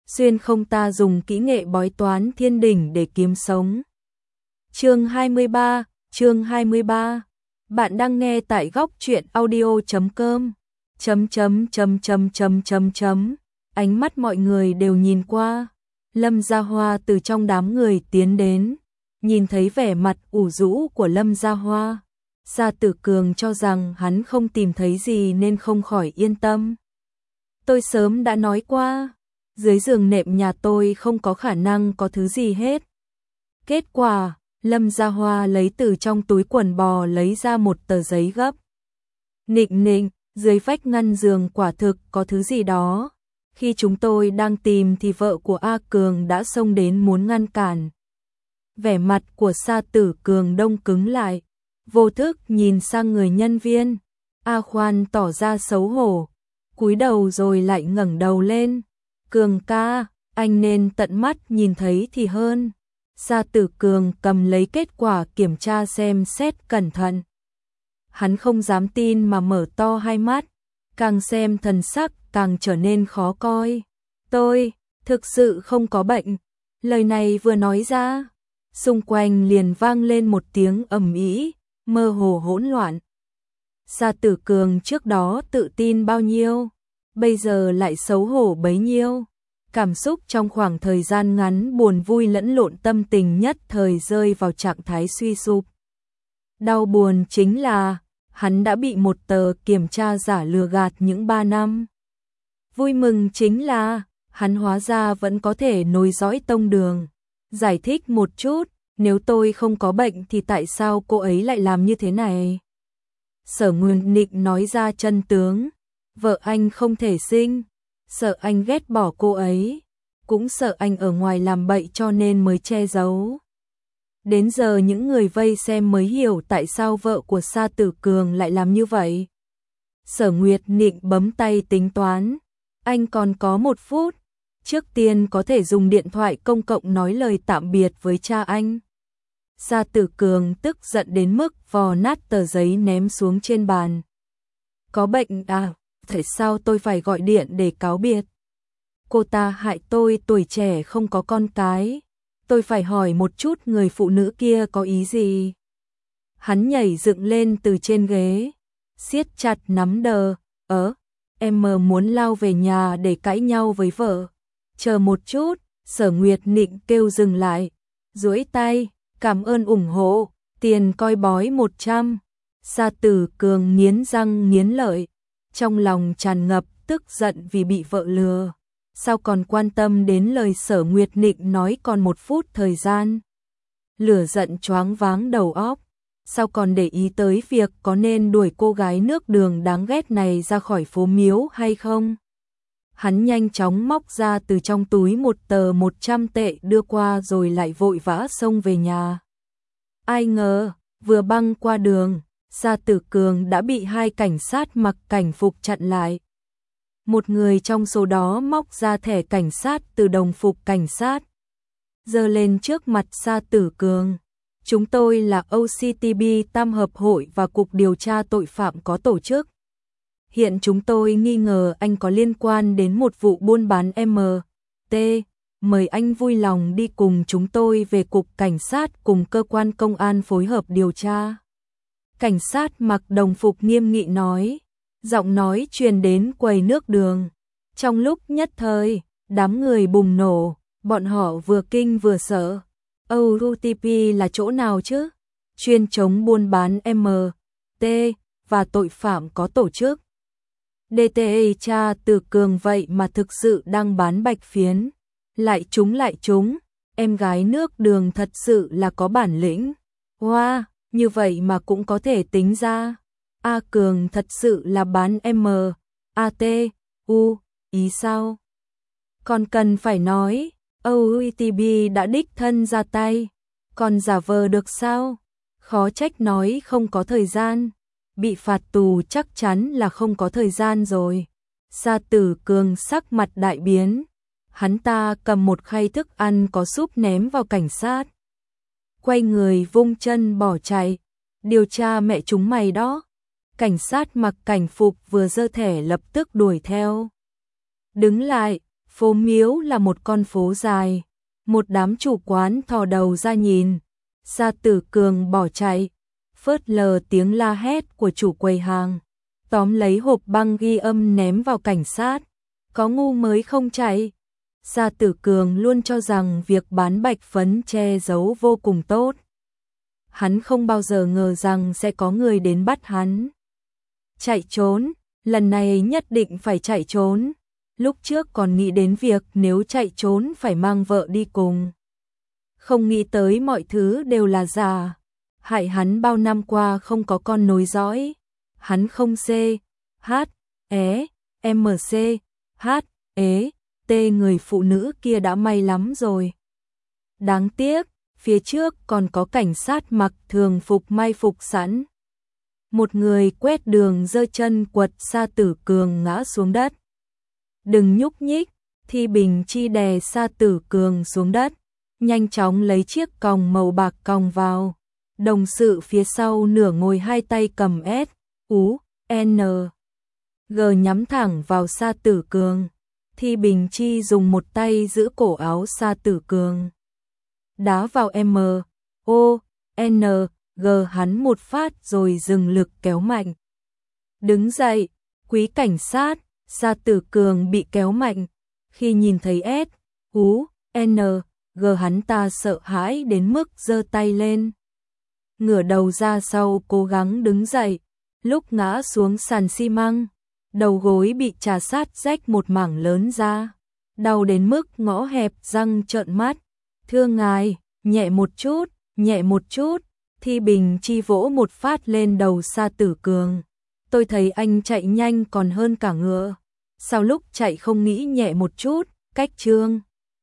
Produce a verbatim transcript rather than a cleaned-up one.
xuyên không ta dùng kỹ nghệ bói toán thiên đỉnh để kiếm sống. Chương hai mươi ba, chương hai mươi ba. Bạn đang nghe tại góc truyện audio chấm com. Chấm chấm chấm chấm chấm chấm chấm. Ánh mắt mọi người đều nhìn qua. Lâm Gia Hoa từ trong đám người tiến đến, nhìn thấy vẻ mặt ủ rũ của Lâm Gia Hoa. Gia Tử Cường cho rằng hắn không tìm thấy gì nên không khỏi yên tâm. Tôi sớm đã nói qua, dưới giường nệm nhà tôi không có khả năng có thứ gì hết. Kết quả, Lâm Gia Hoa lấy từ trong túi quần bò lấy ra một tờ giấy gấp. Nịnh nịnh, dưới vách ngăn giường quả thực có thứ gì đó. Khi chúng tôi đang tìm thì vợ của A Cường đã xông đến muốn ngăn cản. Vẻ mặt của Sa Tử Cường đông cứng lại, vô thức nhìn sang người nhân viên. A Khoan tỏ ra xấu hổ, cúi đầu rồi lại ngẩng đầu lên. Cường ca, anh nên tận mắt nhìn thấy thì hơn. Sa Tử Cường cầm lấy kết quả kiểm tra xem xét cẩn thận. Hắn không dám tin mà mở to hai mắt, càng xem thần sắc càng trở nên khó coi. Tôi, thực sự không có bệnh. Lời này vừa nói ra, xung quanh liền vang lên một tiếng ầm ĩ, mơ hồ hỗn loạn. Sa Tử Cường trước đó tự tin bao nhiêu, bây giờ lại xấu hổ bấy nhiêu. Cảm xúc trong khoảng thời gian ngắn buồn vui lẫn lộn, tâm tình nhất thời rơi vào trạng thái suy sụp. Đau buồn chính là hắn đã bị một tờ kiểm tra giả lừa gạt những ba năm. Vui mừng chính là hắn hóa ra vẫn có thể nối dõi tông đường. Giải thích một chút, nếu tôi không có bệnh thì tại sao cô ấy lại làm như thế này? Sở Nguyên Nịnh nói ra chân tướng. Vợ anh không thể sinh, sợ anh ghét bỏ cô ấy, cũng sợ anh ở ngoài làm bậy cho nên mới che giấu. Đến giờ những người vây xem mới hiểu tại sao vợ của Sa Tử Cường lại làm như vậy. Sở Nguyệt Nịnh bấm tay tính toán. Anh còn có một phút. Trước tiên có thể dùng điện thoại công cộng nói lời tạm biệt với cha anh. Sa Tử Cường tức giận đến mức vò nát tờ giấy ném xuống trên bàn. Có bệnh à? Tại sao tôi phải gọi điện để cáo biệt? Cô ta hại tôi tuổi trẻ không có con cái. Tôi phải hỏi một chút người phụ nữ kia có ý gì. Hắn nhảy dựng lên từ trên ghế, siết chặt nắm đờ. Ớ, em mờ muốn lao về nhà để cãi nhau với vợ. Chờ một chút, Sở Nguyệt Nịnh kêu dừng lại. Duỗi tay, cảm ơn ủng hộ, tiền coi bói một trăm. Sa Tử Cường nghiến răng nghiến lợi, trong lòng tràn ngập tức giận vì bị vợ lừa. Sao còn quan tâm đến lời Sở Nguyệt Nịnh nói còn một phút thời gian? Lửa giận choáng váng đầu óc. Sao còn để ý tới việc có nên đuổi cô gái nước đường đáng ghét này ra khỏi phố miếu hay không? Hắn nhanh chóng móc ra từ trong túi một tờ một trăm tệ đưa qua rồi lại vội vã xông về nhà. Ai ngờ, vừa băng qua đường, Sa Tử Cường đã bị hai cảnh sát mặc cảnh phục chặn lại. Một người trong số đó móc ra thẻ cảnh sát từ đồng phục cảnh sát, giơ lên trước mặt Sa Tử Cường. Chúng tôi là o xê tê bê Tam Hợp Hội và Cục Điều tra Tội phạm có tổ chức. Hiện chúng tôi nghi ngờ anh có liên quan đến một vụ buôn bán em tê. Mời anh vui lòng đi cùng chúng tôi về Cục Cảnh sát cùng cơ quan công an phối hợp điều tra. Cảnh sát mặc đồng phục nghiêm nghị nói, giọng nói truyền đến quầy nước đường. Trong lúc nhất thời, đám người bùng nổ, bọn họ vừa kinh vừa sợ. o tê pê là chỗ nào chứ? Chuyên chống buôn bán em tê và tội phạm có tổ chức. đê tê a cha Tử Cường vậy mà thực sự đang bán bạch phiến. Lại chúng lại chúng, em gái nước đường thật sự là có bản lĩnh. Wow, như vậy mà cũng có thể tính ra. A Cường thật sự là bán em tê, u, ý sao? Còn cần phải nói, o tê pê đã đích thân ra tay, còn giả vờ được sao? Khó trách nói không có thời gian, bị phạt tù chắc chắn là không có thời gian rồi. Sa Tử Cường sắc mặt đại biến, hắn ta cầm một khay thức ăn có súp ném vào cảnh sát. Quay người vung chân bỏ chạy, điều tra mẹ chúng mày đó. Cảnh sát mặc cảnh phục vừa giơ thẻ lập tức đuổi theo. Đứng lại, Phố Miếu là một con phố dài, một đám chủ quán thò đầu ra nhìn. Sa Tử Cường bỏ chạy, phớt lờ tiếng la hét của chủ quầy hàng, tóm lấy hộp băng ghi âm ném vào cảnh sát. Có ngu mới không chạy. Sa Tử Cường luôn cho rằng việc bán bạch phấn che giấu vô cùng tốt. Hắn không bao giờ ngờ rằng sẽ có người đến bắt hắn. Chạy trốn, lần này nhất định phải chạy trốn. Lúc trước còn nghĩ đến việc nếu chạy trốn phải mang vợ đi cùng. Không nghĩ tới mọi thứ đều là giả. Hại hắn bao năm qua không có con nối dõi. Hắn không C, H, E, M C, H, E, T người phụ nữ kia đã may lắm rồi. Đáng tiếc, phía trước còn có cảnh sát mặc thường phục mai phục sẵn. Một người quét đường giơ chân quật Sa Tử Cường ngã xuống đất. Đừng nhúc nhích, Thi Bình Chi đè Sa Tử Cường xuống đất, nhanh chóng lấy chiếc còng màu bạc còng vào. Đồng sự phía sau nửa ngồi hai tay cầm S, U, N, G nhắm thẳng vào Sa Tử Cường. Thi Bình Chi dùng một tay giữ cổ áo Sa Tử Cường, đá vào M, O, N, G hắn một phát rồi dừng lực kéo mạnh. Đứng dậy, quý cảnh sát. Sa Tử Cường bị kéo mạnh. Khi nhìn thấy S, U, N, G hắn ta sợ hãi đến mức giơ tay lên, ngửa đầu ra sau cố gắng đứng dậy. Lúc ngã xuống sàn xi măng, đầu gối bị trà sát rách một mảng lớn ra, đau đến mức ngõ hẹp răng trợn mắt. Thưa ngài, nhẹ một chút, nhẹ một chút. Thi Bình Chi vỗ một phát lên đầu Sa Tử Cường. Tôi thấy anh chạy nhanh còn hơn cả ngựa. Sao lúc chạy không nghĩ nhẹ một chút, cách Trương